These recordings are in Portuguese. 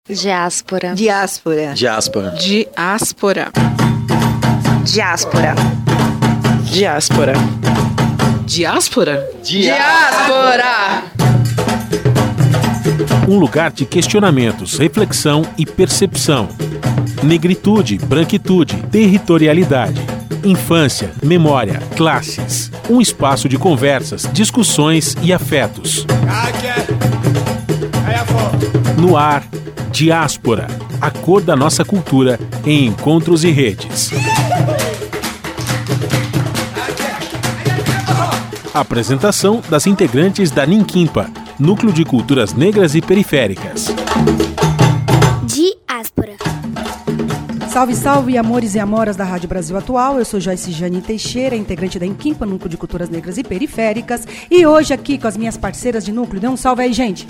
Diáspora. Diáspora. Diáspora. Diáspora. Diáspora. Diáspora. Diáspora? Diáspora! Um lugar de questionamentos, reflexão e percepção. Negritude, branquitude, territorialidade. Infância, memória, classes. Um espaço de conversas, discussões e afetos. No ar, Diáspora, a cor da nossa cultura em encontros e redes. Apresentação das integrantes da Ninquimpa, Núcleo de Culturas Negras e Periféricas. Diáspora. Salve, salve, amores e amoras da Rádio Brasil Atual. Eu sou Joyce Jane Teixeira, integrante da Ninquimpa, Núcleo de Culturas Negras e Periféricas. E hoje aqui com as minhas parceiras de núcleo. Dê um salve aí, gente.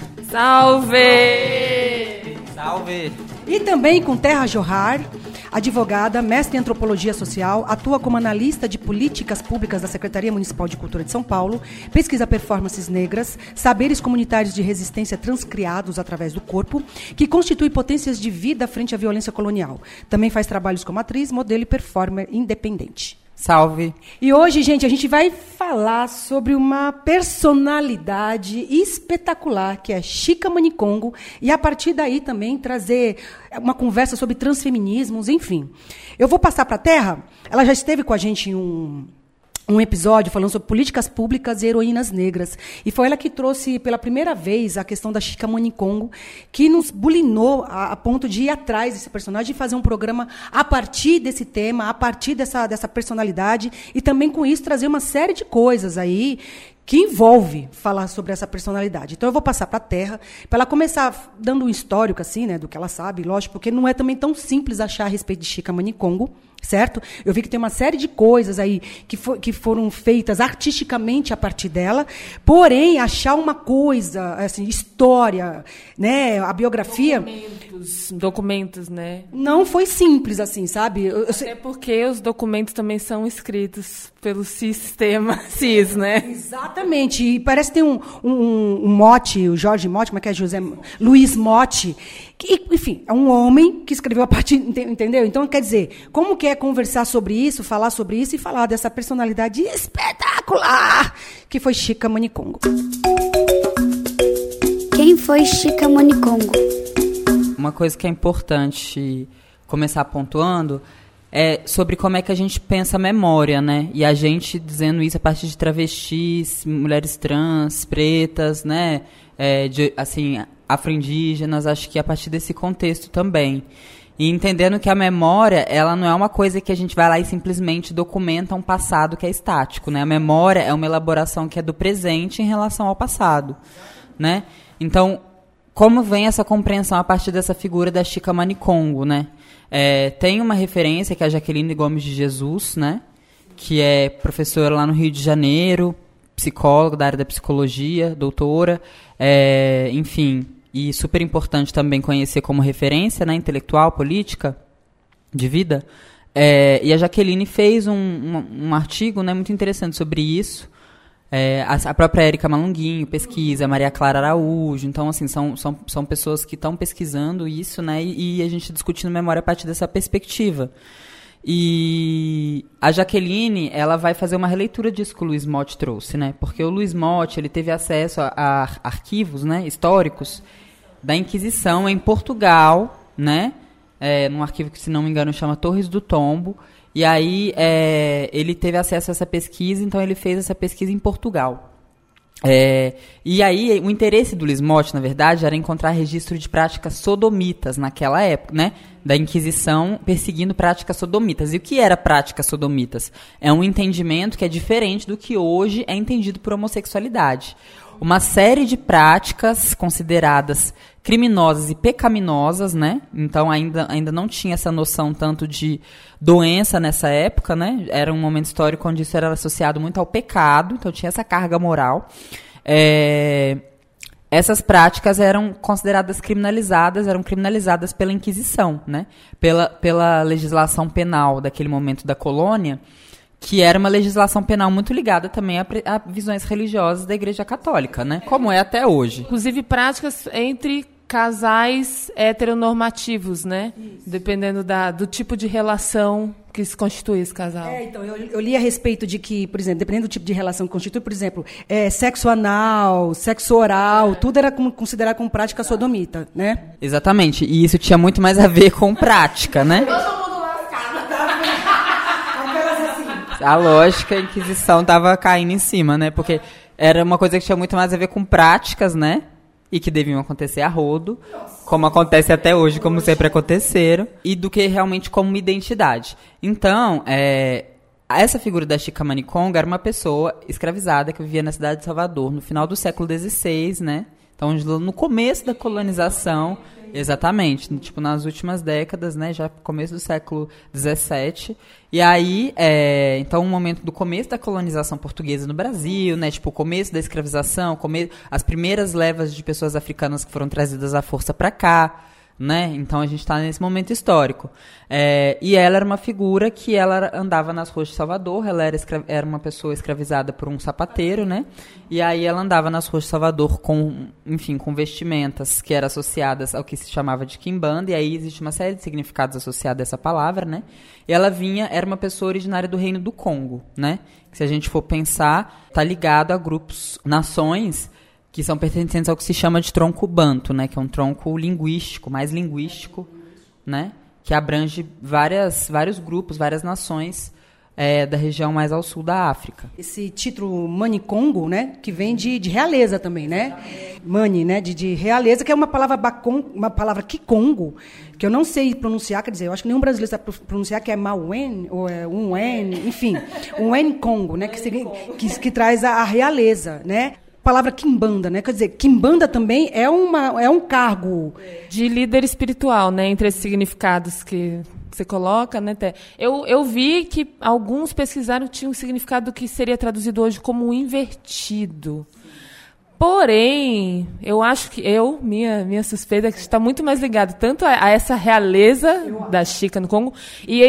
Salve! Salve! E também com Terra Johar, advogada, mestre em antropologia social, atua como analista de políticas públicas da Secretaria Municipal de Cultura de São Paulo, pesquisa performances negras, saberes comunitários de resistência transcriados através do corpo, que constitui potências de vida frente à violência colonial. Também faz trabalhos como atriz, modelo e performer independente. Salve! E hoje, gente, a gente vai falar sobre uma personalidade espetacular, que é Chika Manicongo, e a partir daí também trazer uma conversa sobre transfeminismos, enfim. Eu vou passar para a Terra, ela já esteve com a gente em um episódio falando sobre políticas públicas e heroínas negras. E foi ela que trouxe pela primeira vez a questão da Chika Manicongo, que nos bulinou a ponto de ir atrás desse personagem e fazer um programa a partir desse tema, a partir dessa personalidade, e também com isso trazer uma série de coisas aí que envolve falar sobre essa personalidade. Então eu vou passar para a Terra, para ela começar dando um histórico assim, né, do que ela sabe, lógico, porque não é também tão simples achar a respeito de Chika Manicongo, certo? Eu vi que tem uma série de coisas aí que foram feitas artisticamente a partir dela, porém, achar uma coisa, assim, história, né, a biografia... Documentos, né? Não foi simples, assim, sabe? Até porque os documentos também são escritos pelo sistema cis, né? Exatamente. E parece que tem um Motti, o Jorge Motti, como é que é? Luiz Motti, que, enfim, é um homem que escreveu a partir, entendeu? Então, quer dizer, como que é conversar sobre isso, falar sobre isso e falar dessa personalidade espetacular que foi Chika Manicongo. Quem foi Chika Manicongo? Uma coisa que é importante começar pontuando é sobre como é que a gente pensa a memória, né? E a gente dizendo isso a partir de travestis, mulheres trans, pretas, né? Assim, afro-indígenas, acho que a partir desse contexto também. E entendendo que a memória, ela não é uma coisa que a gente vai lá e simplesmente documenta um passado que é estático, né? A memória é uma elaboração que é do presente em relação ao passado, né? Então, como vem essa compreensão a partir dessa figura da Chika Manicongo, né? Tem uma referência que é a Jaqueline Gomes de Jesus, né? Que é professora lá no Rio de Janeiro, psicóloga da área da psicologia, doutora, enfim, e super importante também conhecer como referência, né, intelectual, política, de vida. E a Jaqueline fez um artigo, né, muito interessante sobre isso. A própria Érica Malunguinho pesquisa, a Maria Clara Araújo. Então, assim, são pessoas que estão pesquisando isso, né, e a gente discutindo memória a partir dessa perspectiva. E a Jaqueline, ela vai fazer uma releitura disso que o Luiz Motti trouxe, né, porque o Luiz Motti, ele teve acesso a arquivos, né, históricos da Inquisição em Portugal, né, num arquivo que, se não me engano, chama Torres do Tombo. E aí ele teve acesso a essa pesquisa, então ele fez essa pesquisa em Portugal. E aí o interesse do Luiz Motti, na verdade, era encontrar registro de práticas sodomitas naquela época, né? Da Inquisição perseguindo práticas sodomitas. E o que era práticas sodomitas? É um entendimento que é diferente do que hoje é entendido por homossexualidade. Uma série de práticas consideradas criminosas e pecaminosas, né? Então ainda não tinha essa noção tanto de doença nessa época, né? Era um momento histórico onde isso era associado muito ao pecado, então tinha essa carga moral. Essas práticas eram consideradas criminalizadas, eram criminalizadas pela Inquisição, né? Pela legislação penal daquele momento da colônia, que era uma legislação penal muito ligada também a visões religiosas da Igreja Católica, né? Como é até hoje. Inclusive práticas entre casais heteronormativos, né? Isso. Dependendo do tipo de relação que se constitui esse casal. Então, eu li a respeito de que, por exemplo, dependendo do tipo de relação que constitui, por exemplo, sexo anal, sexo oral, tudo era considerado como prática sodomita, né? Exatamente, e isso tinha muito mais a ver com prática, né? A lógica, a Inquisição estava caindo em cima, né? Porque era uma coisa que tinha muito mais a ver com práticas, né? E que deviam acontecer a rodo, como acontece até hoje, como sempre aconteceram, e do que realmente como uma identidade. Então, essa figura da Chica Manicongo era uma pessoa escravizada que vivia na cidade de Salvador, no final do século XVI, né? Então, no começo da colonização, exatamente, tipo nas últimas décadas, né? Já começo do século XVII. E aí, então, um momento do começo da colonização portuguesa no Brasil, né? Tipo, o começo da escravização, as primeiras levas de pessoas africanas que foram trazidas à força para cá, né? Então, a gente está nesse momento histórico. E ela era uma figura que ela andava nas ruas de Salvador, ela era uma pessoa escravizada por um sapateiro, né? E aí ela andava nas ruas de Salvador com vestimentas que eram associadas ao que se chamava de quimbanda, e aí existe uma série de significados associados a essa palavra, né? E ela era uma pessoa originária do Reino do Congo, né? Que, se a gente for pensar, está ligado a grupos, nações que são pertencentes ao que se chama de tronco banto, né? Que é um tronco linguístico, mais linguístico, né? Que abrange vários grupos, várias nações da região mais ao sul da África. Esse título Manicongo, né? Que vem de realeza também, né? Mani, né? De realeza, que é uma palavra uma palavra kikongo, que eu não sei pronunciar, quer dizer, eu acho que nenhum brasileiro sabe pronunciar, que é Mauen, ou é Unwen, enfim, Unwen Congo, né? Que traz a realeza, né? Palavra quimbanda, né? Quer dizer, quimbanda também é um cargo de líder espiritual, né? Entre esses significados que você coloca, né? Eu vi que alguns pesquisaram que tinha um significado que seria traduzido hoje como invertido. Porém, eu acho que minha suspeita é que está muito mais ligado tanto a essa realeza da Chica no Congo e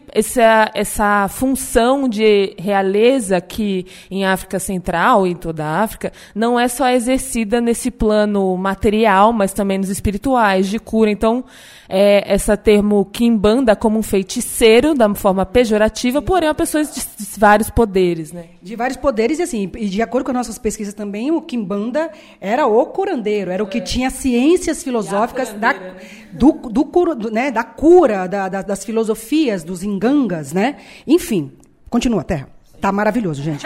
essa função de realeza que em África Central e em toda a África não é só exercida nesse plano material, mas também nos espirituais, de cura. Então, esse termo quimbanda como um feiticeiro, da forma pejorativa, porém, é uma pessoa de vários poderes, né? De vários poderes, e assim, e de acordo com as nossas pesquisas também, o quimbanda era o curandeiro, era o que tinha ciências filosóficas da cura, das filosofias, dos ingangas, né? Enfim, continua, Terra. Tá maravilhoso, gente.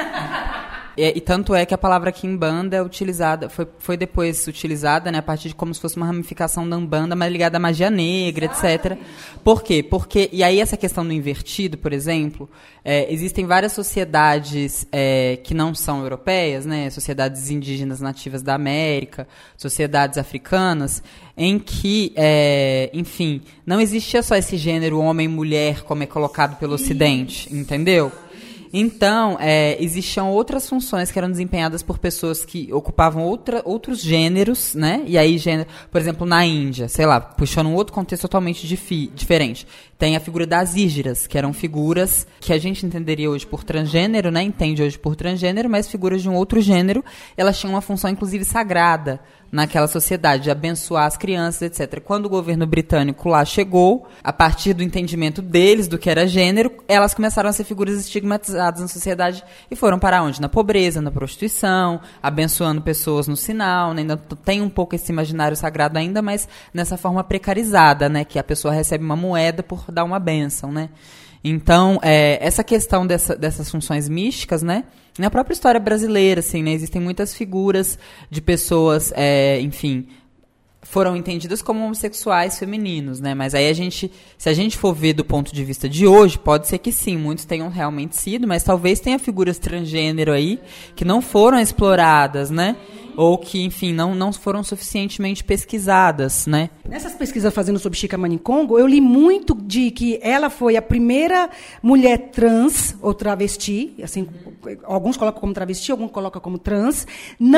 E tanto é que a palavra quimbanda é utilizada, foi depois utilizada, né, a partir de como se fosse uma ramificação da Umbanda, mas ligada à magia negra, etc. Por quê? Porque, e aí essa questão do invertido, por exemplo, existem várias sociedades que não são europeias, né, sociedades indígenas nativas da América, sociedades africanas, em que, enfim, não existia só esse gênero homem e mulher como é colocado pelo Ocidente, entendeu? Então, existiam outras funções que eram desempenhadas por pessoas que ocupavam outros gêneros, né? E aí, por exemplo, na Índia, sei lá, puxando um outro contexto totalmente diferente. Tem a figura das ígiras, que eram figuras que a gente entenderia hoje por transgênero, né? Entende hoje por transgênero, mas figuras de um outro gênero, elas tinham uma função, inclusive, sagrada naquela sociedade, de abençoar as crianças, etc. Quando o governo britânico lá chegou, a partir do entendimento deles do que era gênero, elas começaram a ser figuras estigmatizadas na sociedade e foram para onde? Na pobreza, na prostituição, abençoando pessoas no sinal, né? Ainda tem um pouco esse imaginário sagrado ainda, mas nessa forma precarizada, né? Que a pessoa recebe uma moeda por dar uma bênção, né? Então, essa questão dessas funções místicas, né? Na própria história brasileira, assim, né? Existem muitas figuras de pessoas, enfim, foram entendidas como homossexuais femininos, né? Mas aí se a gente for ver do ponto de vista de hoje, pode ser que sim, muitos tenham realmente sido, mas talvez tenha figuras transgênero aí que não foram exploradas, né? Ou que, enfim, não foram suficientemente pesquisadas, né? Nessas pesquisas fazendo sobre Chica Manicongo, eu li muito de que ela foi a primeira mulher trans, ou travesti, assim, alguns colocam como travesti, alguns colocam como trans,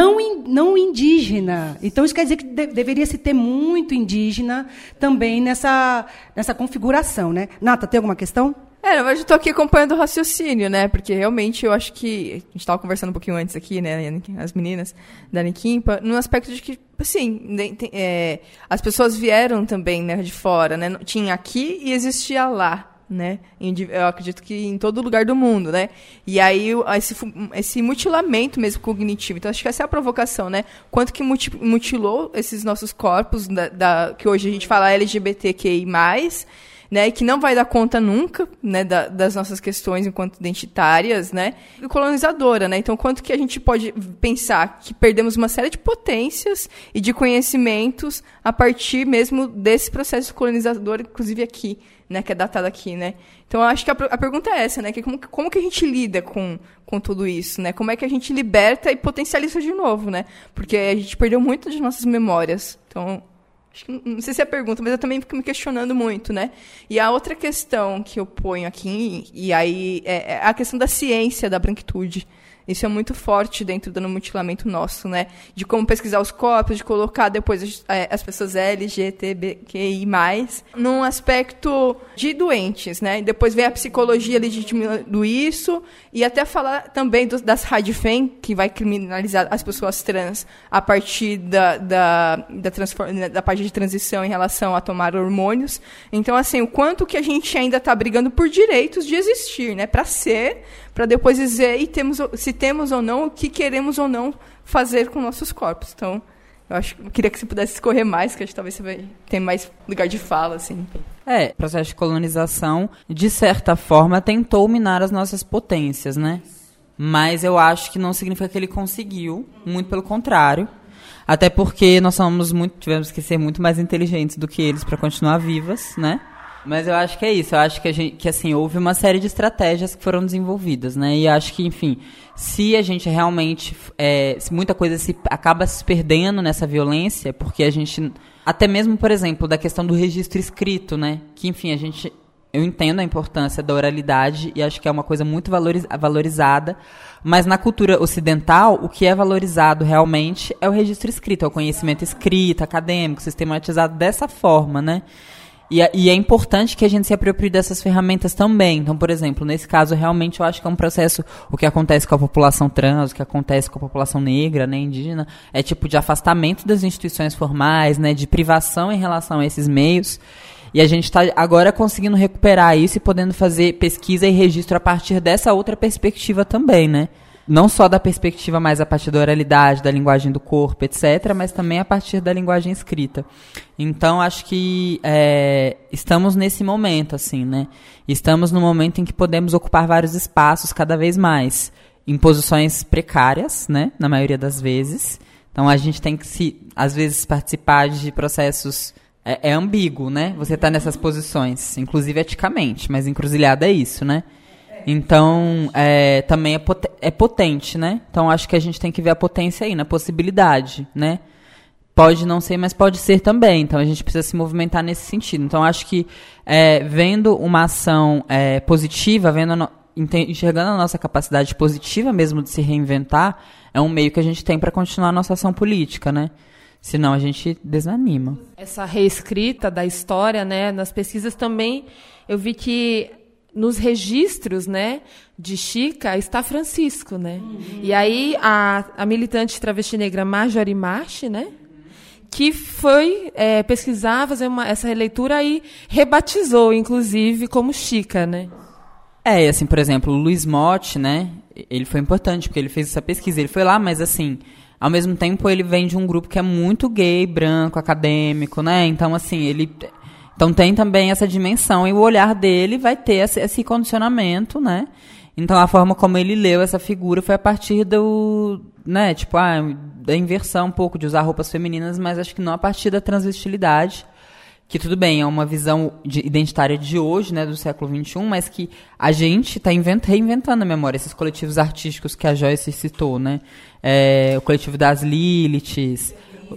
não indígena. Então, isso quer dizer que deveria se ter muito indígena também nessa configuração, né? Nata, tem alguma questão? Na verdade, eu estou aqui acompanhando o raciocínio, né? Porque realmente eu acho que a gente estava conversando um pouquinho antes aqui, né? As meninas da Niquimpa, no aspecto de que assim, as pessoas vieram também, né, de fora, né? Tinha aqui e existia lá, né? Eu acredito que em todo lugar do mundo, né? E aí esse mutilamento mesmo cognitivo. Então acho que essa é a provocação, né? Quanto que mutilou esses nossos corpos que hoje a gente fala LGBTQI+, né, que não vai dar conta nunca, né, das nossas questões enquanto identitárias, né, e colonizadora, né, então quanto que a gente pode pensar que perdemos uma série de potências e de conhecimentos a partir mesmo desse processo colonizador, inclusive aqui, né, que é datado aqui, né. Então eu acho que a pergunta é essa, né, que como que a gente lida com tudo isso, né, como é que a gente liberta e potencializa de novo, né, porque a gente perdeu muito de nossas memórias, então... Não sei se é a pergunta, mas eu também fico me questionando muito, né? E a outra questão que eu ponho aqui, e aí é a questão da ciência da branquitude. Isso é muito forte dentro do mutilamento nosso, né? De como pesquisar os corpos, de colocar depois as pessoas LGBTQI+, num aspecto de doentes, né? E depois vem a psicologia legitimando isso, e até falar também das radifem, que vai criminalizar as pessoas trans a partir da parte de transição em relação a tomar hormônios. Então, assim, o quanto que a gente ainda está brigando por direitos de existir, né? Para depois dizer se temos ou não, o que queremos ou não fazer com nossos corpos. Então, eu queria que você pudesse escorrer mais, que acho que talvez você vai ter mais lugar de fala, assim. O processo de colonização, de certa forma, tentou minar as nossas potências, né? Mas eu acho que não significa que ele conseguiu, muito pelo contrário. Até porque nós tivemos que ser muito mais inteligentes do que eles para continuar vivas, né? Mas eu acho que é isso, eu acho que assim, houve uma série de estratégias que foram desenvolvidas, né, e acho que, enfim, se a gente realmente, se muita coisa acaba se perdendo nessa violência, porque a gente, até mesmo, por exemplo, da questão do registro escrito, né, que, enfim, eu entendo a importância da oralidade e acho que é uma coisa muito valorizada, mas na cultura ocidental, o que é valorizado realmente é o registro escrito, é o conhecimento escrito, acadêmico, sistematizado dessa forma, né. E é importante que a gente se aproprie dessas ferramentas também. Então, por exemplo, nesse caso, realmente eu acho que é um processo, o que acontece com a população trans, o que acontece com a população negra, né, indígena, é tipo de afastamento das instituições formais, né, de privação em relação a esses meios. E a gente está agora conseguindo recuperar isso e podendo fazer pesquisa e registro a partir dessa outra perspectiva também, né? Não só da perspectiva mais a partir da oralidade, da linguagem do corpo, etc., mas também a partir da linguagem escrita. Então, acho que estamos nesse momento, assim, né? Estamos no momento em que podemos ocupar vários espaços cada vez mais, em posições precárias, né? Na maioria das vezes. Então, a gente tem que, às vezes, participar de processos... É ambíguo, né? Você está nessas posições, inclusive eticamente, mas encruzilhada é isso, né? Então, também é potente, né? Então, acho que a gente tem que ver a potência aí, na possibilidade, né? Pode não ser, mas pode ser também. Então, a gente precisa se movimentar nesse sentido. Então, acho que vendo uma ação positiva, enxergando a nossa capacidade positiva mesmo de se reinventar, é um meio que a gente tem para continuar a nossa ação política, né? Senão a gente desanima. Essa reescrita da história, né? Nas pesquisas também, eu vi que nos registros, né, de Chica está Francisco, né? E aí a militante travesti negra Marjorie Marsh, né, que foi pesquisar, fazer essa releitura e rebatizou, inclusive, como Chica, né? Assim, por exemplo, o Luiz Motti, né, ele foi importante porque ele fez essa pesquisa, ele foi lá, mas assim, ao mesmo tempo ele vem de um grupo que é muito gay, branco, acadêmico, né? Então, assim, Então tem também essa dimensão e o olhar dele vai ter esse condicionamento, né? Então a forma como ele leu essa figura foi a partir né, tipo, da inversão um pouco de usar roupas femininas, mas acho que não a partir da transvestilidade, que tudo bem, é uma visão identitária de hoje, né, do século XXI, mas que a gente está reinventando a memória, esses coletivos artísticos que a Joyce citou, né? O coletivo das Liliths,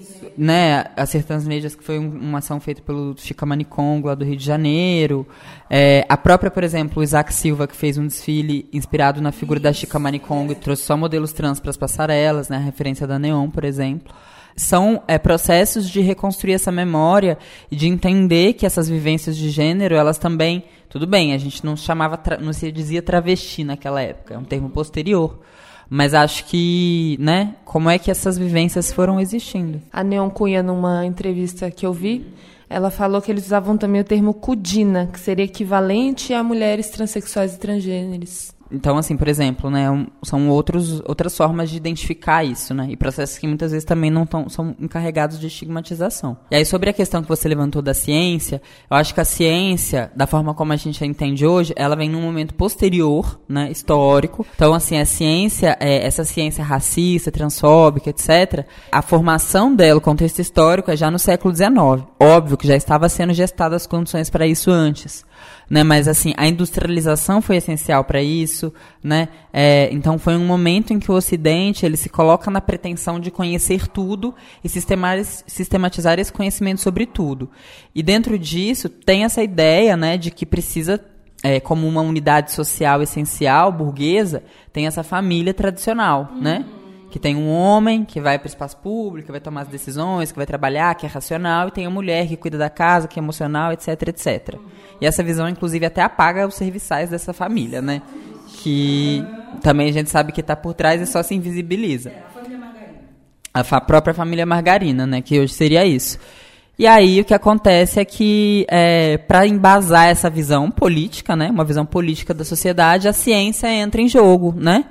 né, as Sertãs Médias, que foi uma ação feita pelo Chica Manicongo, lá do Rio de Janeiro. A própria, por exemplo, o Isaac Silva, que fez um desfile inspirado na figura da Chica Manicongo e trouxe só modelos trans para as passarelas, né, a referência da Neon, por exemplo. São processos de reconstruir essa memória e de entender que essas vivências de gênero, elas também... Tudo bem, a gente não se dizia travesti naquela época, é um termo posterior. Mas acho que, né, como é que essas vivências foram existindo? A Neon Cunha, numa entrevista que eu vi, ela falou que eles usavam também o termo cudina, que seria equivalente a mulheres transexuais e transgêneros. Então, assim, por exemplo, né, são outras formas de identificar isso, né? E processos que muitas vezes também não são encarregados de estigmatização. E aí, sobre a questão que você levantou da ciência, eu acho que a ciência, da forma como a gente a entende hoje, ela vem num momento posterior, né, histórico. Então, assim, a ciência, essa ciência racista, transfóbica, etc., a formação dela, o contexto histórico, é já no século XIX. Óbvio que já estava sendo gestadas as condições para isso antes. Né, mas assim, a industrialização foi essencial para isso, né? Então foi um momento em que o Ocidente ele se coloca na pretensão de conhecer tudo e sistematizar esse conhecimento sobre tudo. E dentro disso tem essa ideia, né, de que precisa, como uma unidade social essencial, burguesa, tem essa família tradicional, né? Que tem um homem que vai para o espaço público, que vai tomar as decisões, que vai trabalhar, que é racional, e tem a mulher que cuida da casa, que é emocional, etc, etc. E essa visão, inclusive, até apaga os serviçais dessa família, né? Que também a gente sabe que está por trás e só se invisibiliza. A família Margarina. A própria família Margarina, né? Que hoje seria isso. E aí o que acontece é que, para embasar essa visão política, né? Uma visão política da sociedade, a ciência entra em jogo, né?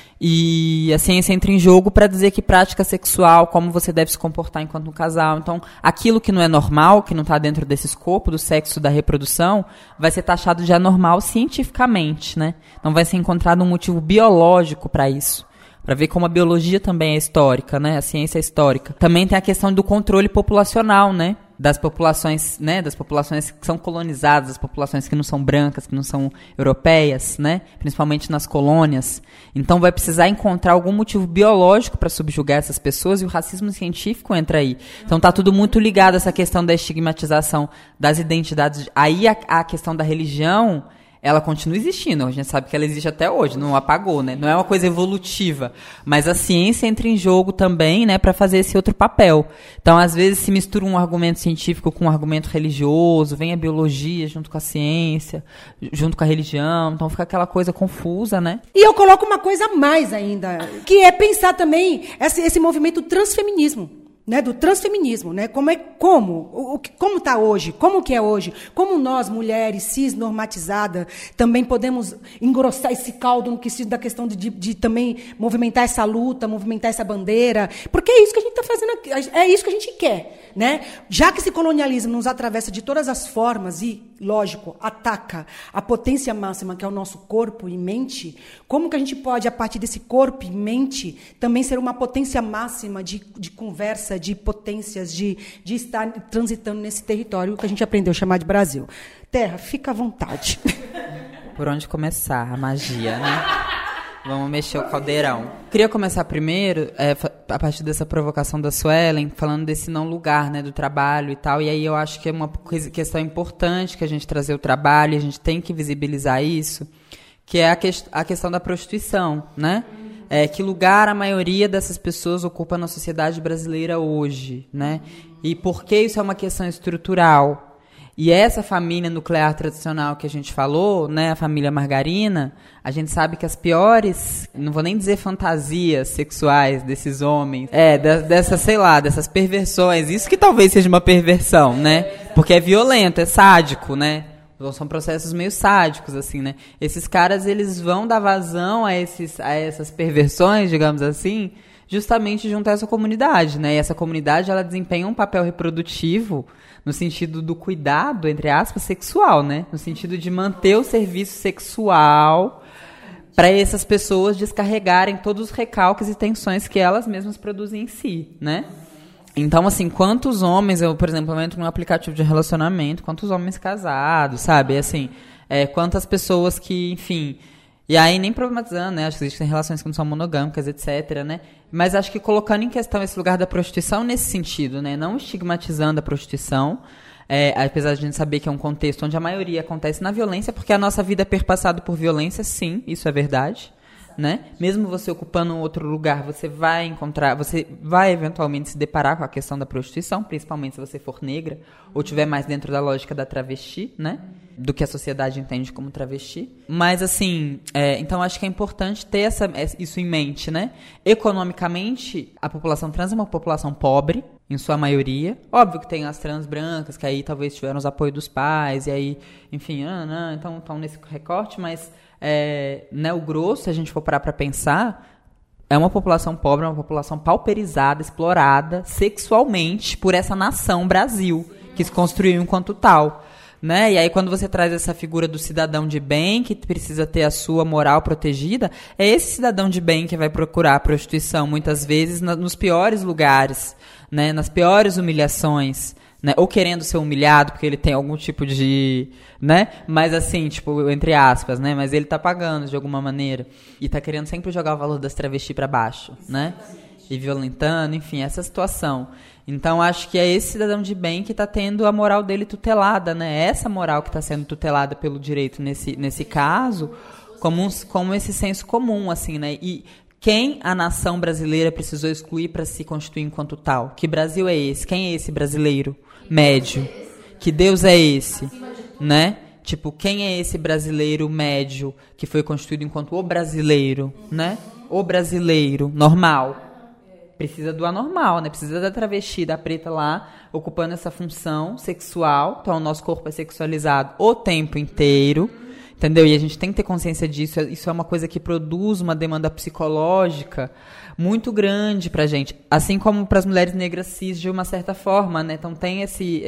E a ciência entra em jogo para dizer que prática sexual, como você deve se comportar enquanto um casal. Então, aquilo que não é normal, que não está dentro desse escopo do sexo, da reprodução, vai ser taxado de anormal cientificamente, né? Não vai ser encontrado um motivo biológico para isso. Para ver como a biologia também é histórica, né? A ciência é histórica. Também tem a questão do controle populacional, né? Das populações que são colonizadas, das populações que não são brancas, que não são europeias, né? Principalmente nas colônias. Então vai precisar encontrar algum motivo biológico para subjugar essas pessoas e o racismo científico entra aí. Então tá tudo muito ligado a essa questão da estigmatização das identidades. Aí a questão da religião, ela continua existindo, a gente sabe que ela existe até hoje, não apagou, né? Não é uma coisa evolutiva, mas a ciência entra em jogo também, né, para fazer esse outro papel. Então, às vezes, se mistura um argumento científico com um argumento religioso, vem a biologia junto com a ciência, junto com a religião, então fica aquela coisa confusa, né? E eu coloco uma coisa a mais ainda, que é pensar também esse movimento transfeminismo. Né, do transfeminismo, né? Como está hoje, como que é hoje, como nós, mulheres cisnormatizadas, também podemos engrossar esse caldo no quesito da questão de também movimentar essa luta, movimentar essa bandeira, porque é isso que a gente está fazendo aqui, é isso que a gente quer, né? Já que esse colonialismo nos atravessa de todas as formas e, lógico, ataca a potência máxima que é o nosso corpo e mente, como que a gente pode, a partir desse corpo e mente, também ser uma potência máxima de conversa, de potências, de estar transitando nesse território que a gente aprendeu a chamar de Brasil. Terra, fica à vontade. Por onde começar a magia, né? Vamos mexer o caldeirão. Queria começar primeiro, a partir dessa provocação da Suelen, falando desse não lugar, né, do trabalho e tal. E aí eu acho que é uma questão importante que a gente trazer o trabalho, e a gente tem que visibilizar isso, que é a questão da prostituição, né? Que lugar a maioria dessas pessoas ocupa na sociedade brasileira hoje, né? E por que isso é uma questão estrutural? E essa família nuclear tradicional que a gente falou, né, a família Margarina, a gente sabe que as piores, não vou nem dizer fantasias sexuais desses homens, dessas perversões, isso que talvez seja uma perversão, né? Porque é violento, é sádico, né? São processos meio sádicos, assim, né? Esses caras, eles vão dar vazão a essas perversões, digamos assim, justamente junto a essa comunidade, né? E essa comunidade, ela desempenha um papel reprodutivo no sentido do cuidado, entre aspas, sexual, né? No sentido de manter o serviço sexual para essas pessoas descarregarem todos os recalques e tensões que elas mesmas produzem em si, né? Então, assim, quantos homens, por exemplo, eu entro num aplicativo de relacionamento, quantos homens casados, sabe? Assim, quantas pessoas que, enfim... E aí, nem problematizando, né? Acho que existem relações que não são monogâmicas, etc., né? Mas acho que colocando em questão esse lugar da prostituição nesse sentido, né? Não estigmatizando a prostituição, apesar de a gente saber que é um contexto onde a maioria acontece na violência, porque a nossa vida é perpassada por violência, sim, isso é verdade. Né? Mesmo você ocupando um outro lugar, você vai eventualmente se deparar com a questão da prostituição, principalmente se você for negra ou tiver mais dentro da lógica da travesti, né? do que a sociedade entende como travesti. Mas, assim, então acho que é importante ter isso em mente, né? Economicamente, a população trans é uma população pobre, em sua maioria. Óbvio que tem as trans brancas, que aí talvez tiveram os apoios dos pais, e aí, enfim, então estão nesse recorte, mas né, o grosso, se a gente for parar para pensar, é uma população pobre, uma população pauperizada, explorada sexualmente por essa nação Brasil, que se construiu enquanto tal. Né? E aí, quando você traz essa figura do cidadão de bem, que precisa ter a sua moral protegida, é esse cidadão de bem que vai procurar a prostituição, muitas vezes, nos piores lugares, né? Nas piores humilhações, né? Ou querendo ser humilhado, porque ele tem algum tipo de... né? Mas assim, tipo, entre aspas, né? Mas ele tá pagando de alguma maneira. E tá querendo sempre jogar o valor das travestis para baixo, né? E violentando, enfim, essa situação. Então, acho que é esse cidadão de bem que está tendo a moral dele tutelada, né? Essa moral que está sendo tutelada pelo direito nesse caso, como esse senso comum, assim, né? E quem a nação brasileira precisou excluir para se constituir enquanto tal? Que Brasil é esse? Quem é esse brasileiro médio? Que Deus é esse? Né? Tipo, quem é esse brasileiro médio que foi constituído enquanto o brasileiro, né? O brasileiro normal. Precisa do anormal, né? Precisa da travesti, da preta lá, ocupando essa função sexual. Então, o nosso corpo é sexualizado o tempo inteiro, entendeu? E a gente tem que ter consciência disso. Isso é uma coisa que produz uma demanda psicológica muito grande pra gente. Assim como para as mulheres negras cis, de uma certa forma, né? Então, tem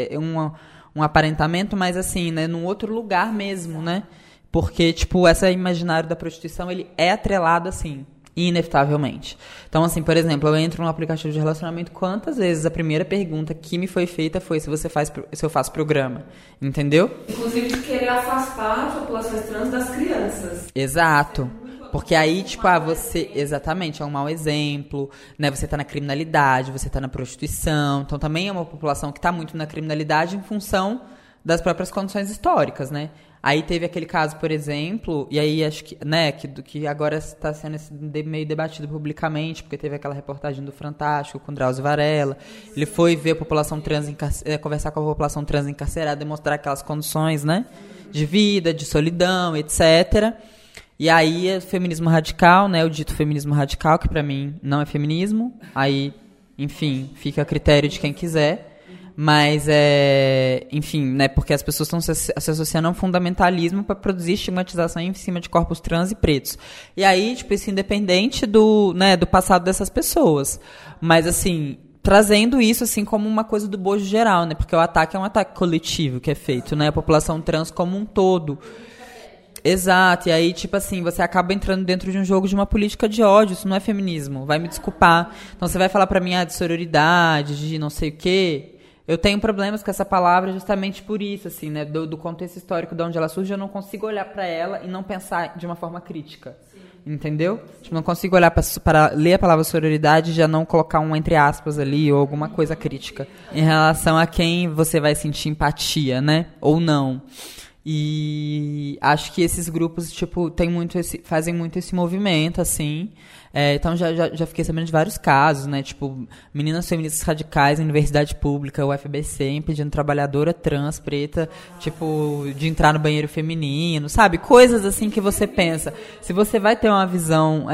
um aparentamento, mas assim, né? Num outro lugar mesmo, né? Porque, tipo, esse imaginário da prostituição, ele é atrelado, assim... inevitavelmente. Então, assim, por exemplo, eu entro num aplicativo de relacionamento, quantas vezes a primeira pergunta que me foi feita foi se eu faço programa, entendeu? Inclusive de querer afastar as populações trans das crianças. Exato. Porque aí, tipo, você... Exatamente, é um mau exemplo, né? Você tá na criminalidade, você tá na prostituição. Então, também é uma população que tá muito na criminalidade em função das próprias condições históricas, né? Aí teve aquele caso, por exemplo, e aí acho que, né, que agora está sendo meio debatido publicamente, porque teve aquela reportagem do Fantástico com Drauzio Varela. Ele foi ver a população trans, conversar com a população trans encarcerada e mostrar aquelas condições, né, de vida, de solidão, etc. E aí o feminismo radical, né, o dito feminismo radical, que para mim não é feminismo, aí, enfim, fica a critério de quem quiser. Mas, enfim, né, porque as pessoas estão se associando a um fundamentalismo para produzir estigmatização em cima de corpos trans e pretos. E aí, tipo, isso independente do passado dessas pessoas. Mas, assim, trazendo isso, assim, como uma coisa do bojo geral, né, porque o ataque é um ataque coletivo que é feito, né, a população trans como um todo. Exato, e aí, tipo assim, você acaba entrando dentro de um jogo de uma política de ódio, isso não é feminismo, vai me desculpar. Então, você vai falar pra mim, de sororidade, de não sei o quê... Eu tenho problemas com essa palavra justamente por isso, assim, né? Do contexto histórico de onde ela surge, eu não consigo olhar para ela e não pensar de uma forma crítica. Sim. Entendeu? Tipo, não consigo olhar para ler a palavra sororidade e já não colocar um entre aspas ali ou alguma coisa crítica em relação a quem você vai sentir empatia, né? Ou não. E acho que esses grupos, tipo, fazem muito esse movimento, assim. Então, já fiquei sabendo de vários casos, né? Tipo, meninas feministas radicais em universidade pública, UFBC, impedindo trabalhadora trans, preta, tipo, de entrar no banheiro feminino, sabe? Coisas assim que você pensa. Se você vai ter uma visão...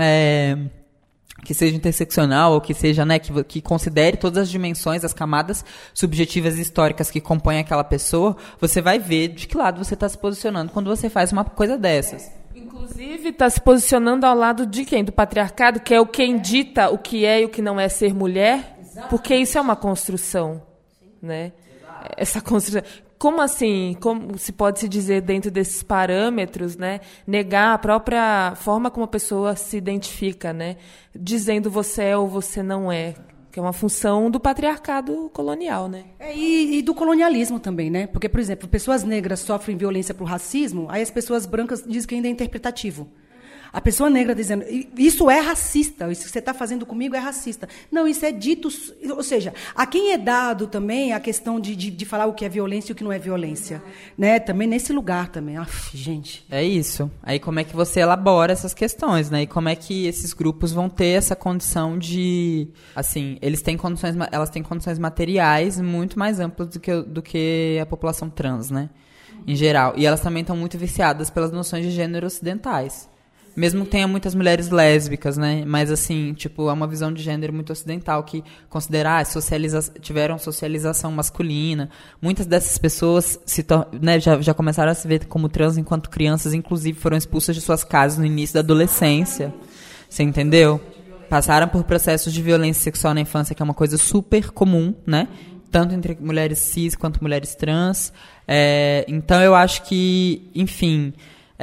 que seja interseccional, ou que seja, né, que considere todas as dimensões, as camadas subjetivas e históricas que compõem aquela pessoa, você vai ver de que lado você está se posicionando quando você faz uma coisa dessas. Inclusive, está se posicionando ao lado de quem? Do patriarcado, que é quem dita o que é e o que não é ser mulher? Porque isso é uma construção, né? Essa construção... Como assim, como se pode se dizer dentro desses parâmetros, né, negar a própria forma como a pessoa se identifica, né, dizendo você é ou você não é, que é uma função do patriarcado colonial, né? E do colonialismo também, né? Porque, por exemplo, pessoas negras sofrem violência por racismo, aí as pessoas brancas dizem que ainda é interpretativo. A pessoa negra dizendo, isso é racista, isso que você está fazendo comigo é racista. Não, isso é dito... Ou seja, a quem é dado também a questão de falar o que é violência e o que não é violência. Né? Também nesse lugar também. Gente. É isso. Aí como é que você elabora essas questões, né? E como é que esses grupos vão ter essa condição de... Assim, elas têm condições materiais muito mais amplas do que a população trans, né? em geral. E elas também estão muito viciadas pelas noções de gênero ocidentais. Mesmo que tenha muitas mulheres lésbicas, né? Mas, assim, tipo, é uma visão de gênero muito ocidental que considera, tiveram socialização masculina. Muitas dessas pessoas né, já começaram a se ver como trans enquanto crianças, inclusive foram expulsas de suas casas no início da adolescência. Você entendeu? Passaram por processos de violência sexual na infância, que é uma coisa super comum, né? Tanto entre mulheres cis quanto mulheres trans. Então, eu acho que, enfim...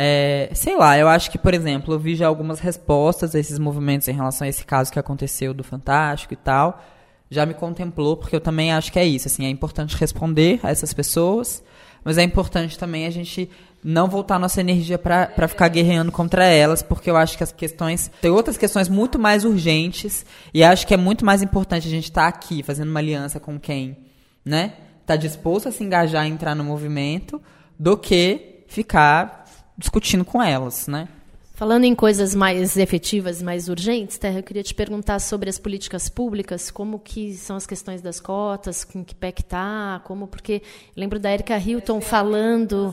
sei lá, eu acho que, por exemplo, eu vi já algumas respostas a esses movimentos em relação a esse caso que aconteceu do Fantástico e tal. Já me contemplou, porque eu também acho que é isso. Assim, é importante responder a essas pessoas, mas é importante também a gente não voltar nossa energia para ficar guerreando contra elas, porque eu acho que as questões... Tem outras questões muito mais urgentes, e acho que é muito mais importante a gente estar aqui fazendo uma aliança com quem, né, está disposto a se engajar e entrar no movimento, do que ficar discutindo com elas, né? Falando em coisas mais efetivas, mais urgentes, Terra, eu queria te perguntar sobre as políticas públicas, como que são as questões das cotas, com que pé que está, porque lembro da Erika Hilton falando...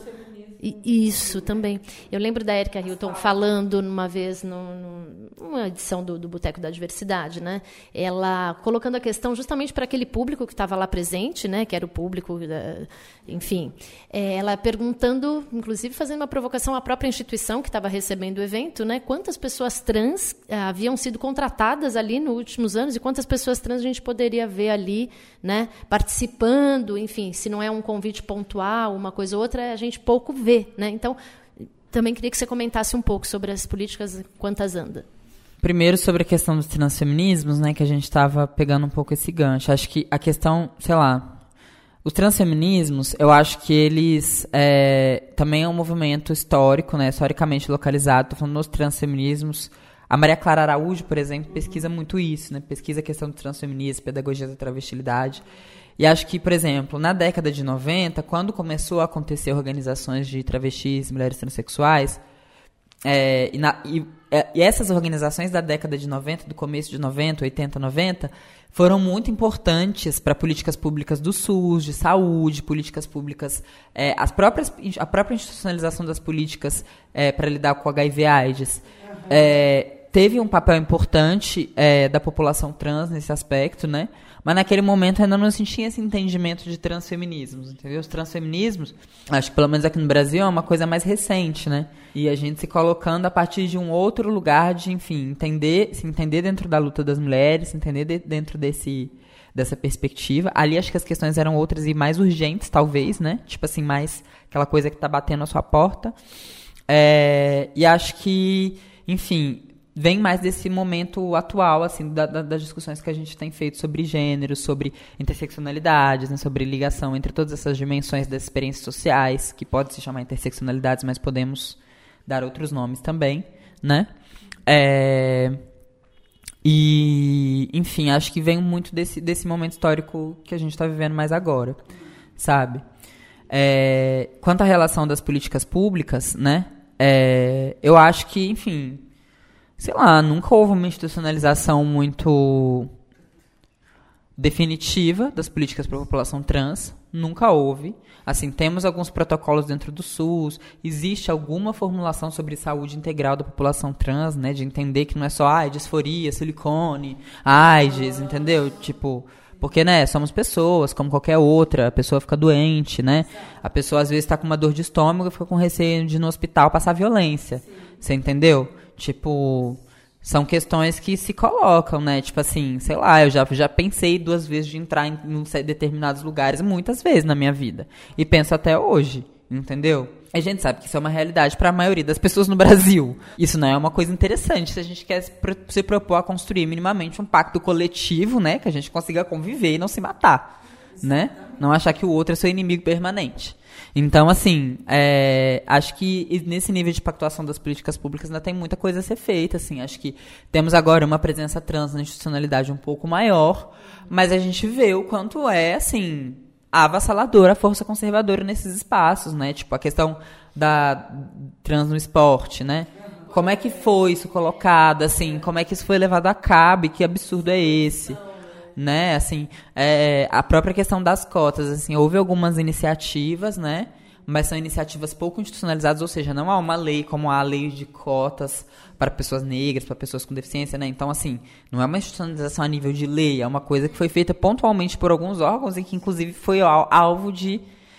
Isso, também. Eu lembro da Erika Hilton falando uma vez numa edição do Boteco da Diversidade, né? Ela colocando a questão justamente para aquele público que estava lá presente, né? Que era o público, enfim. Ela perguntando, inclusive fazendo uma provocação à própria instituição que estava recebendo o evento, né? Quantas pessoas trans haviam sido contratadas ali nos últimos anos e quantas pessoas trans a gente poderia ver ali, né? Participando, enfim, se não é um convite pontual, uma coisa ou outra, a gente pouco vê. Né? Então, também queria que você comentasse um pouco sobre as políticas, quantas anda. Primeiro, sobre a questão dos transfeminismos, né, que a gente estava pegando um pouco esse gancho. Acho que a questão, sei lá, os transfeminismos, eu acho que eles também é um movimento histórico, né, historicamente localizado. Estou falando nos transfeminismos. A Maria Clara Araújo, por exemplo, pesquisa muito isso, né, pesquisa a questão do transfeminismo, pedagogia da travestilidade. E acho que, por exemplo, na década de 90, quando começou a acontecer organizações de travestis, mulheres transexuais, e essas organizações da década de 90, do começo de 90, 80, 90, foram muito importantes para políticas públicas do SUS, de saúde, políticas públicas, a própria institucionalização das políticas para lidar com o HIV/AIDS. Teve um papel importante da população trans nesse aspecto, né? Mas naquele momento ainda não se tinha esse entendimento de transfeminismos, entendeu? Os transfeminismos, acho que pelo menos aqui no Brasil, é uma coisa mais recente, né? E a gente se colocando a partir de um outro lugar de, enfim, se entender dentro da luta das mulheres, se entender dentro dessa perspectiva. Ali acho que as questões eram outras e mais urgentes, talvez, né? Tipo assim, mais aquela coisa que tá batendo a sua porta. E acho que, enfim... vem mais desse momento atual, assim, das discussões que a gente tem feito sobre gênero, sobre interseccionalidades, né, sobre ligação entre todas essas dimensões das experiências sociais, que pode se chamar interseccionalidades, mas podemos dar outros nomes também, né? E, enfim, acho que vem muito desse momento histórico que a gente está vivendo mais agora, sabe? Quanto à relação das políticas públicas, né? Eu acho que, enfim... sei lá, nunca houve uma institucionalização muito definitiva das políticas para a população trans. Nunca houve. Assim, temos alguns protocolos dentro do SUS, existe alguma formulação sobre saúde integral da população trans, né? De entender que não é só disforia, silicone, AIDS, entendeu? Tipo, porque, né, somos pessoas, como qualquer outra, a pessoa fica doente, né? A pessoa, às vezes, está com uma dor de estômago e fica com receio de ir no hospital passar violência. Você entendeu? Tipo, são questões que se colocam, né? Tipo assim, sei lá, eu já pensei 2 vezes de entrar em determinados lugares, muitas vezes na minha vida. E penso até hoje, entendeu? A gente sabe que isso é uma realidade para a maioria das pessoas no Brasil. Isso não é uma coisa interessante se a gente quer se propor a construir minimamente um pacto coletivo, né? Que a gente consiga conviver e não se matar, né? Não achar que o outro é seu inimigo permanente. Então, assim, acho que nesse nível de pactuação das políticas públicas ainda tem muita coisa a ser feita, assim. Acho que temos agora uma presença trans na institucionalidade um pouco maior, mas a gente vê o quanto assim, avassaladora a força conservadora nesses espaços, né? Tipo, a questão da trans no esporte, né? Como é que foi isso colocado, assim? Como é que isso foi levado a cabo e que absurdo é esse? Né, assim, a própria questão das cotas, assim, houve algumas iniciativas, né, mas são iniciativas pouco institucionalizadas, ou seja, não há uma lei como há a lei de cotas para pessoas negras, para pessoas com deficiência, né? Então, assim, não é uma institucionalização a nível de lei, é uma coisa que foi feita pontualmente por alguns órgãos e que, inclusive, foi alvo de,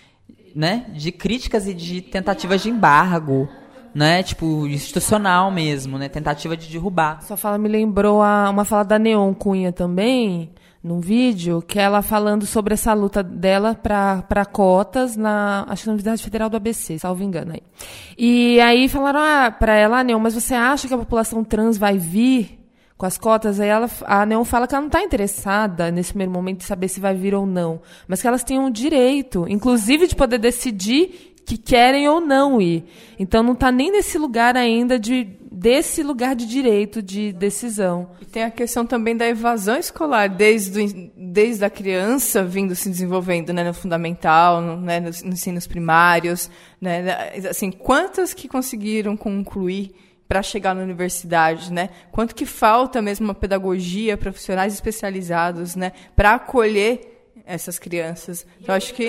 né, de críticas e de tentativas de embargo, né, tipo, institucional mesmo, né, tentativa de derrubar. Sua fala me lembrou uma fala da Neon Cunha também, num vídeo, que ela falando sobre essa luta dela para cotas acho que na Universidade Federal do ABC, salvo engano aí. E aí falaram para ela, Neon, mas você acha que a população trans vai vir com as cotas? Aí a Neon fala que ela não está interessada, nesse primeiro momento, em saber se vai vir ou não, mas que elas têm um direito, inclusive de poder decidir que querem ou não ir. Então não está nem nesse lugar ainda desse lugar de direito de decisão. E tem a questão também da evasão escolar, desde a criança vindo se desenvolvendo, né, no fundamental, né, nos ensinos primários, né, assim, quantas que conseguiram concluir para chegar na universidade, né? Quanto que falta mesmo uma pedagogia, profissionais especializados, né, para acolher essas crianças. Então, acho que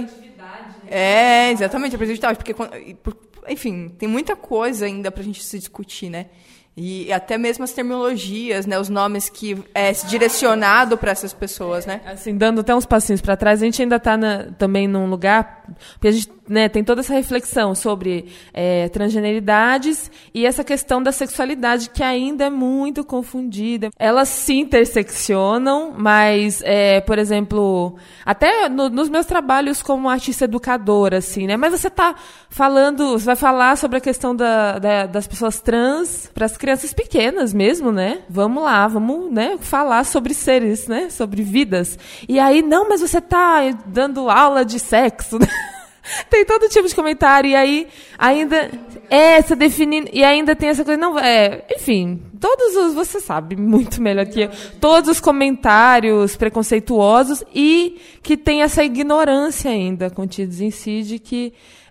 exatamente, a representatividade, porque, enfim, tem muita coisa ainda para a gente se discutir, né? E até mesmo as terminologias, né, os nomes que é direcionado para essas pessoas, né? Assim, dando até uns passinhos para trás, a gente ainda está também num lugar, porque a gente, né, tem toda essa reflexão sobre transgeneridades e essa questão da sexualidade que ainda é muito confundida. Elas se interseccionam, mas, por exemplo, até nos meus trabalhos como artista educadora, assim, né? Mas você vai falar sobre a questão das pessoas trans para as crianças pequenas mesmo, né? Vamos lá, né, falar sobre seres, né? Sobre vidas. E aí, não, mas você está dando aula de sexo, né? Tem todo tipo de comentário, e aí ainda essa definindo, e ainda tem essa coisa, não, enfim, você sabe muito melhor que eu, todos os comentários preconceituosos e que tem essa ignorância ainda contidos em si de que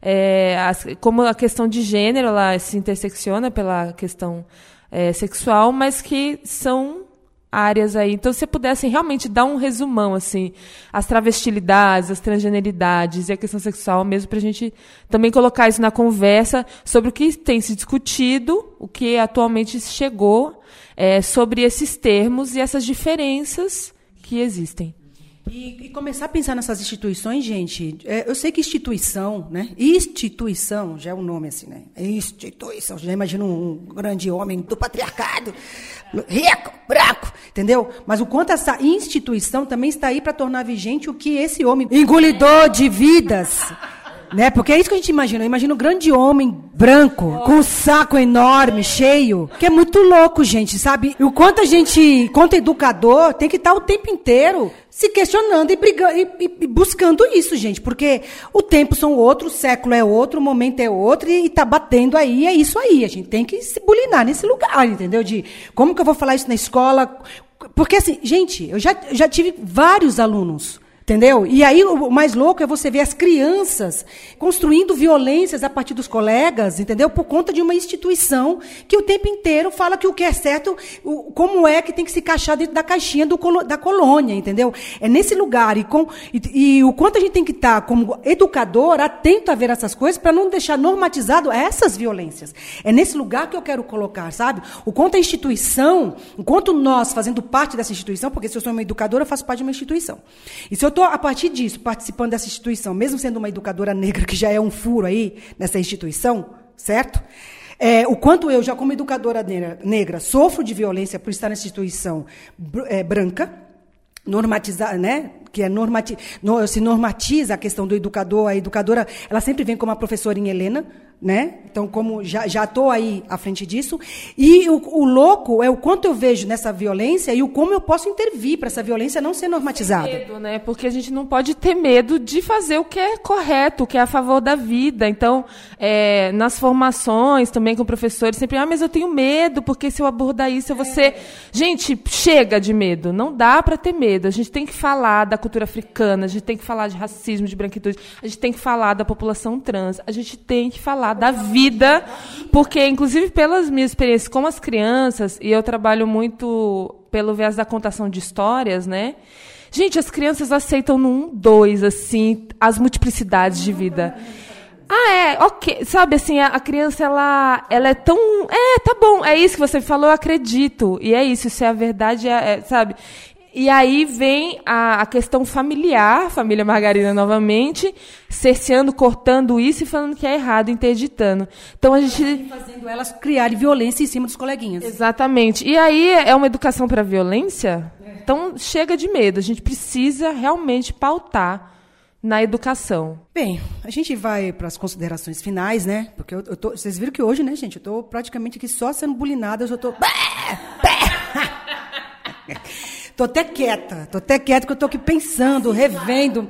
como a questão de gênero ela se intersecciona pela questão sexual, mas que são áreas aí. Então, se você pudesse realmente dar um resumão, assim, as travestilidades, as transgeneridades e a questão sexual mesmo, para a gente também colocar isso na conversa sobre o que tem se discutido, o que atualmente chegou sobre esses termos e essas diferenças que existem. E começar a pensar nessas instituições, gente. Eu sei que instituição, né? Instituição, já é um nome assim, né? Instituição, já imagina um grande homem do patriarcado, rico, branco, entendeu? Mas o quanto essa instituição também está aí para tornar vigente o que esse homem engolidor de vidas, né? Porque é isso que a gente imagina. Eu imagino um grande homem branco, com um saco enorme, cheio, que é muito louco, gente, sabe? E o quanto a gente, quanto educador, tem que estar o tempo inteiro se questionando e brigando e buscando isso, gente, porque o tempo são outro, o século é outro, o momento é outro, e tá batendo aí, é isso aí. A gente tem que se bulinar nesse lugar, entendeu? De como que eu vou falar isso na escola? Porque, assim, gente, eu já tive vários alunos, entendeu? E aí o mais louco é você ver as crianças construindo violências a partir dos colegas, entendeu? Por conta de uma instituição que o tempo inteiro fala que o que é certo, como é que tem que se encaixar dentro da caixinha da colônia, entendeu? É nesse lugar. E o quanto a gente tem que estar, como educador, atento a ver essas coisas para não deixar normatizado essas violências. É nesse lugar que eu quero colocar, sabe? O quanto a instituição, o quanto nós, fazendo parte dessa instituição, porque se eu sou uma educadora, eu faço parte de uma instituição. E se eu estou, a partir disso, participando dessa instituição, mesmo sendo uma educadora negra, que já é um furo aí nessa instituição, certo? O quanto eu, já como educadora negra, sofro de violência por estar nessa instituição branca, normatizada, né? Que se normatiza a questão do educador. A educadora, ela sempre vem como a professora em Helena, né? Então, como já estou aí à frente disso. E o louco é o quanto eu vejo nessa violência e o como eu posso intervir para essa violência não ser normatizada. Tem medo, né? Porque a gente não pode ter medo de fazer o que é correto, o que é a favor da vida. Então, nas formações também com professores, sempre, mas eu tenho medo, porque se eu abordar isso, eu vou ser... Gente, chega de medo. Não dá para ter medo. A gente tem que falar da cultura africana, a gente tem que falar de racismo, de branquitude, a gente tem que falar da população trans, a gente tem que falar da vida, porque, inclusive, pelas minhas experiências com as crianças, e eu trabalho muito pelo viés da contação de histórias, né? Gente, as crianças aceitam no 1, 2, assim, as multiplicidades de vida. Ok. Sabe, assim, a criança, ela é tão... tá bom, é isso que você falou, eu acredito. E é isso é a verdade, sabe? E aí vem a questão familiar, família Margarina novamente, cerceando, cortando isso e falando que é errado, interditando. Então a gente... Fazendo elas criarem violência em cima dos coleguinhas. Exatamente. E aí é uma educação para a violência? Então chega de medo, a gente precisa realmente pautar na educação. Bem, a gente vai para as considerações finais, né? Porque vocês viram que hoje, né, gente, eu tô praticamente aqui só sendo bulinada, eu já tô... Tô até quieta porque eu tô aqui pensando, revendo,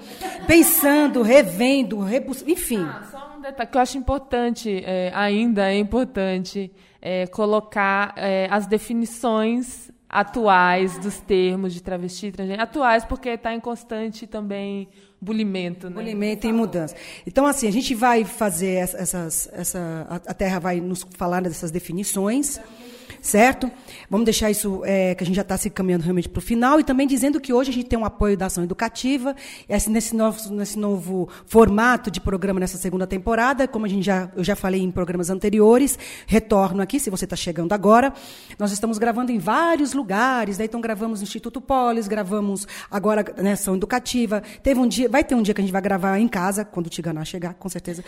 enfim. Só um detalhe que eu acho importante, ainda é importante, colocar as definições atuais dos termos de travesti, transgênero, atuais porque está em constante também bulimento, né? Bulimento e mudança. Então, assim, a gente vai fazer a Terra vai nos falar dessas definições, certo? Vamos deixar isso, que a gente já está se caminhando realmente para o final, e também dizendo que hoje a gente tem um apoio da ação educativa, nesse novo formato de programa nessa segunda temporada, como eu já falei em programas anteriores, retorno aqui, se você está chegando agora, nós estamos gravando em vários lugares, então gravamos no Instituto Polis, gravamos agora na ação educativa, vai ter um dia que a gente vai gravar em casa, quando o Tiganá chegar, com certeza.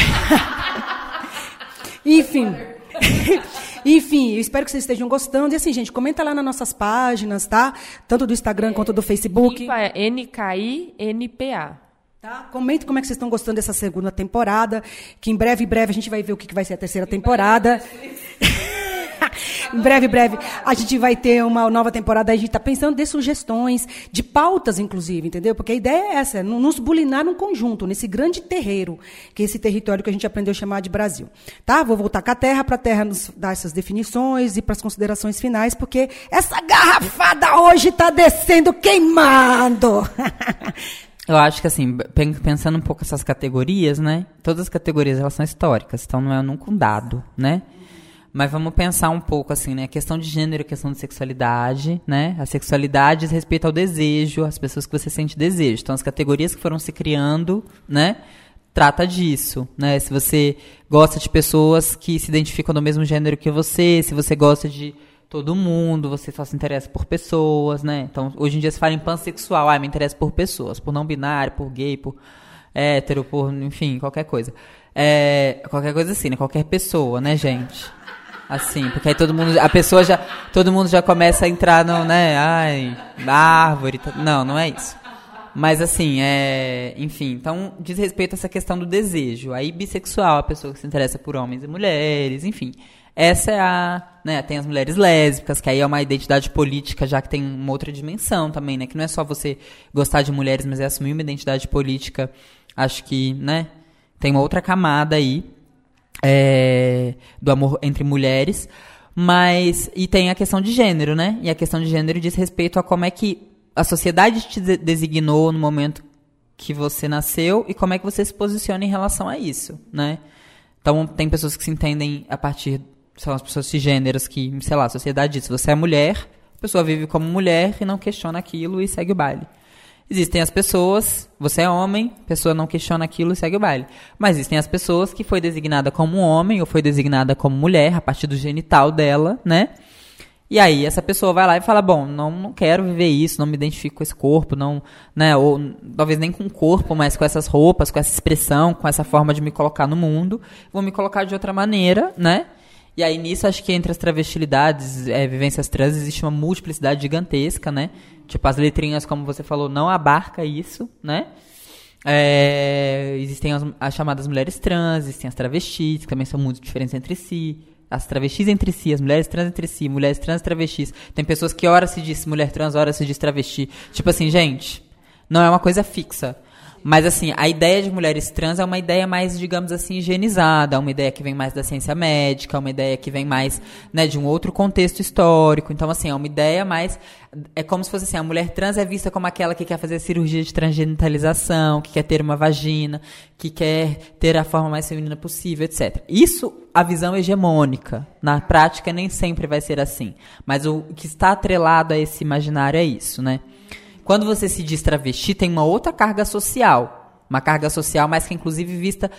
Enfim, eu espero que vocês estejam gostando. E assim, gente, comenta lá nas nossas páginas, tá? Tanto do Instagram quanto do Facebook. NIPA é NKINPA. Tá? Comenta como é que vocês estão gostando dessa segunda temporada, que em breve a gente vai ver o que vai ser a terceira temporada. Em breve, a gente vai ter uma nova temporada. A gente está pensando de sugestões, de pautas, inclusive, entendeu? Porque a ideia é essa, nos bulinar num conjunto, nesse grande terreiro, que é esse território que a gente aprendeu a chamar de Brasil. Tá? Vou voltar com a Terra, para a Terra nos dar essas definições e para as considerações finais, porque essa garrafada hoje está descendo queimando. Eu acho que, assim, pensando um pouco essas categorias, né? Todas as categorias, elas são históricas, então não é nunca um dado, né? Mas vamos pensar um pouco, assim, né? A questão de gênero, a questão de sexualidade, né? A sexualidade diz respeito ao desejo, às pessoas que você sente desejo. Então, as categorias que foram se criando, né? Trata disso, né? Se você gosta de pessoas que se identificam do mesmo gênero que você, se você gosta de todo mundo, você só se interessa por pessoas, né? Então, hoje em dia se fala em pansexual, me interessa por pessoas, por não binário, por gay, por hétero, por, enfim, qualquer coisa. Qualquer coisa assim, né? Qualquer pessoa, né, gente? Assim, porque aí todo mundo já começa a entrar no, né, árvore, não é isso. Mas assim, enfim, então diz respeito a essa questão do desejo. Aí bissexual, a pessoa que se interessa por homens e mulheres, enfim. Essa é né, tem as mulheres lésbicas, que aí é uma identidade política, já que tem uma outra dimensão também, né, que não é só você gostar de mulheres, mas é assumir uma identidade política, acho que, né, tem uma outra camada aí. Do amor entre mulheres, e tem a questão de gênero, né? E a questão de gênero diz respeito a como é que a sociedade te designou no momento que você nasceu e como é que você se posiciona em relação a isso, né? Então, tem pessoas que se entendem a partir, são as pessoas cisgêneras que, sei lá, a sociedade diz, você é mulher, a pessoa vive como mulher e não questiona aquilo e segue o baile. Existem as pessoas, você é homem, a pessoa não questiona aquilo e segue o baile. Mas existem as pessoas que foi designada como homem ou foi designada como mulher, a partir do genital dela, né? E aí essa pessoa vai lá e fala, bom, não quero viver isso, não me identifico com esse corpo, não, né? Ou talvez nem com o corpo, mas com essas roupas, com essa expressão, com essa forma de me colocar no mundo. Vou me colocar de outra maneira, né? E aí nisso acho que entre as travestilidades, vivências trans, existe uma multiplicidade gigantesca, né? Tipo, as letrinhas, como você falou, não abarca isso, né? Existem as chamadas mulheres trans, existem as travestis, que também são muito diferentes entre si. As travestis entre si, as mulheres trans entre si, mulheres trans travestis. Tem pessoas que ora se diz mulher trans, ora se diz travesti. Tipo assim, gente, não é uma coisa fixa. Mas, assim, a ideia de mulheres trans é uma ideia mais, digamos assim, higienizada, uma ideia que vem mais da ciência médica, uma ideia que vem mais, né, de um outro contexto histórico. Então, assim, é uma ideia mais... É como se fosse assim, a mulher trans é vista como aquela que quer fazer cirurgia de transgenitalização, que quer ter uma vagina, que quer ter a forma mais feminina possível, etc. Isso, a visão hegemônica. Na prática, nem sempre vai ser assim. Mas o que está atrelado a esse imaginário é isso, né? Quando você se diz travesti, tem uma outra carga social. Uma carga social, mas que inclusive vista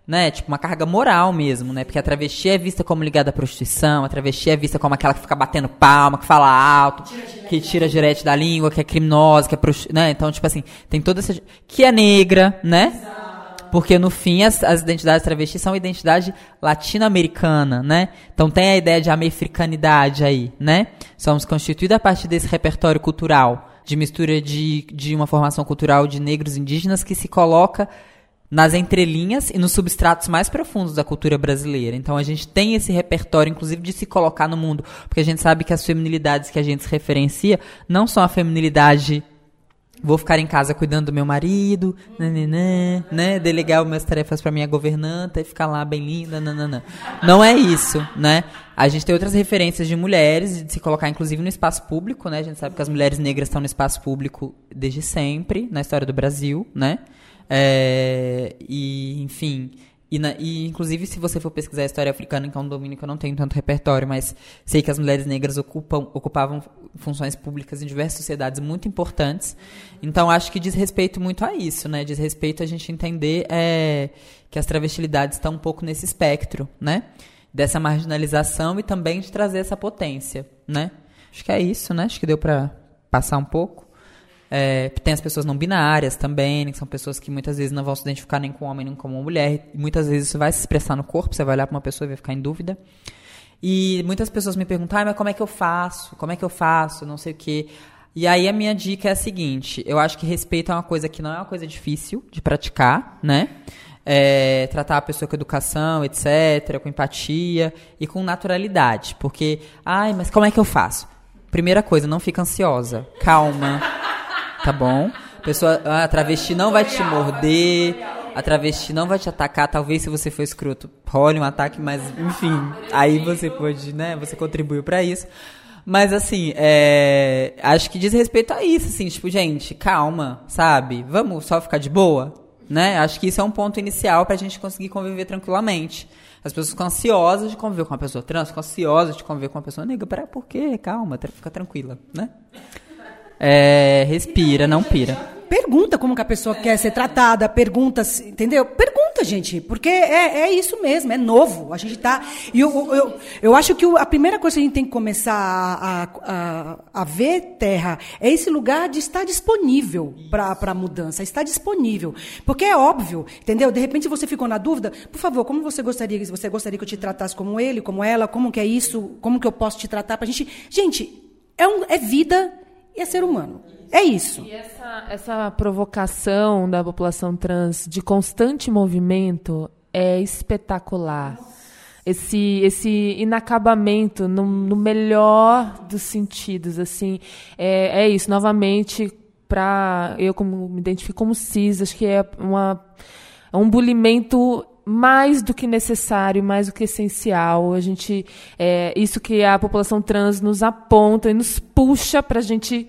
né? Tipo, uma carga moral mesmo, né? Porque a travesti é vista como ligada à prostituição, a travesti é vista como aquela que fica batendo palma, que fala alto, que tira gilete da língua, que é criminosa, que é né? Então, tipo assim, tem toda essa... Que é negra, né? Porque, no fim, as identidades travestis são identidade latino-americana, né? Então, tem a ideia de americanidade aí, né? Somos constituídos a partir desse repertório cultural, de mistura de uma formação cultural de negros indígenas que se coloca nas entrelinhas e nos substratos mais profundos da cultura brasileira. Então, a gente tem esse repertório, inclusive, de se colocar no mundo. Porque a gente sabe que as feminilidades que a gente se referencia não são a feminilidade... Vou ficar em casa cuidando do meu marido, né? Delegar minhas tarefas para minha governanta e ficar lá bem linda, Não é isso, né? A gente tem outras referências de mulheres, de se colocar inclusive no espaço público, né? A gente sabe que as mulheres negras estão no espaço público desde sempre, na história do Brasil, né? E, enfim... E, inclusive, se você for pesquisar a história africana, que é um domínio que eu não tenho tanto repertório, mas sei que as mulheres negras ocupavam funções públicas em diversas sociedades muito importantes. Então, acho que diz respeito muito a isso, né? Diz respeito a gente entender que as travestilidades estão um pouco nesse espectro, né? Dessa marginalização e também de trazer essa potência, né? Acho que é isso, né? Acho que deu para passar um pouco. Tem as pessoas não binárias também, que são pessoas que muitas vezes não vão se identificar nem com homem nem com uma mulher. E muitas vezes isso vai se expressar no corpo, você vai olhar para uma pessoa e vai ficar em dúvida. E muitas pessoas me perguntam, mas como é que eu faço? Como é que eu faço? Não sei o quê. E aí a minha dica é a seguinte, eu acho que respeito é uma coisa que não é uma coisa difícil de praticar, né? Tratar a pessoa com educação, etc., com empatia e com naturalidade. Porque, mas como é que eu faço? Primeira coisa, não fica ansiosa. Calma. Tá bom? A travesti não vai te morder, a travesti não vai te atacar, talvez se você for escroto, role um ataque, mas enfim, aí você pode, né, você contribuiu pra isso. Mas assim, acho que diz respeito a isso, assim, tipo, gente, calma, sabe? Vamos só ficar de boa, né? Acho que isso é um ponto inicial pra gente conseguir conviver tranquilamente. As pessoas ficam ansiosas de conviver com uma pessoa trans, ficam ansiosas de conviver com uma pessoa negra, por quê? Calma, fica tranquila, né? Respira, não pira. Pergunta como que a pessoa quer ser tratada, pergunta, entendeu? Pergunta, gente, porque é isso mesmo, é novo. A gente tá... E eu acho que a primeira coisa que a gente tem que começar a ver, Terra, é esse lugar de estar disponível para a mudança, estar disponível. Porque é óbvio, entendeu? De repente você ficou na dúvida, por favor, como você gostaria que eu te tratasse como ele, como ela, como que é isso, como que eu posso te tratar pra gente... Gente, é vida... e é ser humano. É isso. E essa provocação da população trans de constante movimento é espetacular. Esse inacabamento no melhor dos sentidos, assim, é isso. Novamente, eu como me identifico como cis, acho que é um bulimento mais do que necessário, mais do que essencial. Isso que a população trans nos aponta e nos puxa para a gente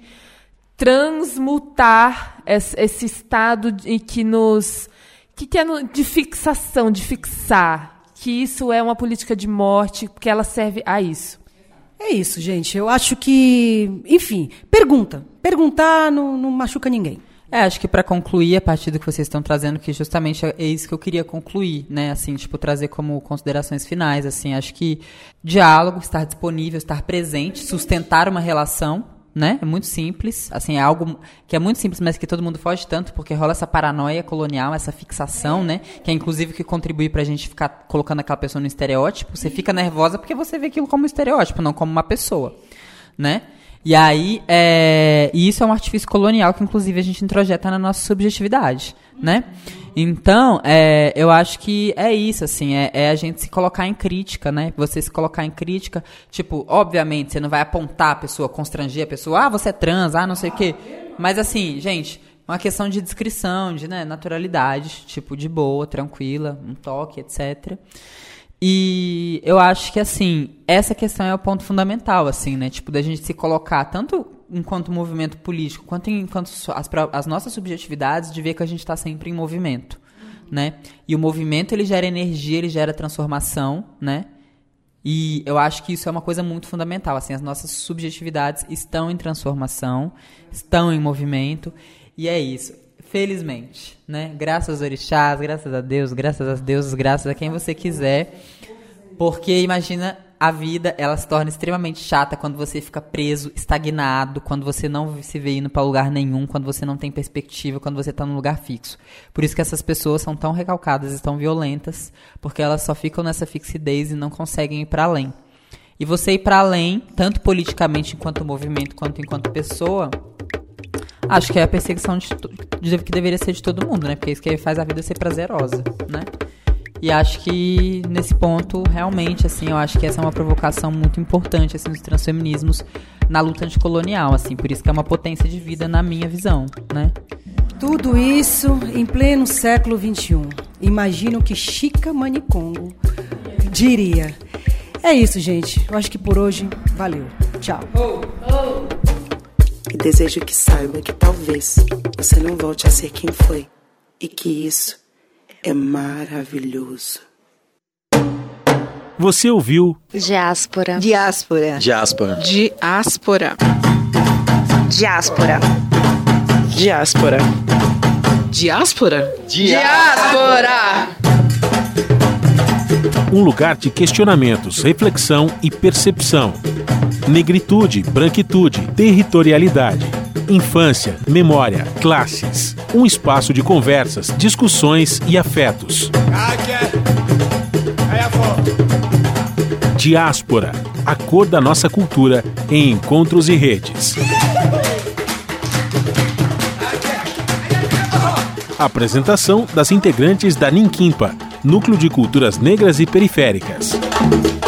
transmutar esse estado que é de fixação, de fixar, que isso é uma política de morte, porque ela serve a isso. É isso, gente. Eu acho que, enfim, perguntar não machuca ninguém. Acho que para concluir, a partir do que vocês estão trazendo, que justamente é isso que eu queria concluir, né, assim, tipo, trazer como considerações finais, assim, acho que diálogo, estar disponível, estar presente, sustentar uma relação, né, é muito simples, assim, é algo que é muito simples, mas que todo mundo foge tanto, porque rola essa paranoia colonial, essa fixação, né, que é inclusive que contribui pra gente ficar colocando aquela pessoa no estereótipo, você fica nervosa porque você vê aquilo como estereótipo, não como uma pessoa, né. E aí, e isso é um artifício colonial que, inclusive, a gente introjeta na nossa subjetividade, né? Então, eu acho que é isso, assim, a gente se colocar em crítica, né? Você se colocar em crítica, tipo, obviamente, você não vai apontar a pessoa, constranger a pessoa, você é trans, não sei o quê. Mas, assim, gente, uma questão de descrição, de, né, naturalidade, tipo, de boa, tranquila, um toque, etc., e eu acho que, assim, essa questão é o ponto fundamental, assim, né? Tipo, da gente se colocar, tanto enquanto movimento político, quanto enquanto as nossas subjetividades, de ver que a gente está sempre em movimento, né? E o movimento, ele gera energia, ele gera transformação, né? E eu acho que isso é uma coisa muito fundamental, assim, as nossas subjetividades estão em transformação, estão em movimento, e é isso. felizmente, né? Graças aos orixás, graças a Deus, graças às deusas, graças a quem você quiser. Porque imagina, a vida, ela se torna extremamente chata quando você fica preso, estagnado, quando você não se vê indo para lugar nenhum, quando você não tem perspectiva, quando você está num lugar fixo. Por isso que essas pessoas são tão recalcadas e tão violentas, porque elas só ficam nessa fixidez e não conseguem ir para além. E você ir para além, tanto politicamente enquanto movimento, quanto enquanto pessoa, acho que é a perseguição que deveria ser de todo mundo, né? Porque é isso que faz a vida ser prazerosa, né? E acho que, nesse ponto, realmente, assim, eu acho que essa é uma provocação muito importante, assim, dos transfeminismos na luta anticolonial, assim, por isso que é uma potência de vida na minha visão, né? Tudo isso em pleno século XXI. Imagina o que Chica Manicongo diria. É isso, gente. Eu acho que por hoje, valeu. Tchau. E desejo que saiba que talvez você não volte a ser quem foi. E que isso é maravilhoso. Você ouviu Diáspora. Diáspora. Diáspora. Diáspora. Diáspora. Diáspora. Diáspora. Diáspora. um lugar de questionamentos, reflexão e percepção. Negritude, branquitude, territorialidade. Infância, memória, classes. Um espaço de conversas, discussões e afetos. Diáspora, a cor da nossa cultura em encontros e redes. Apresentação das integrantes da Ninquimpa, Núcleo de Culturas Negras e Periféricas.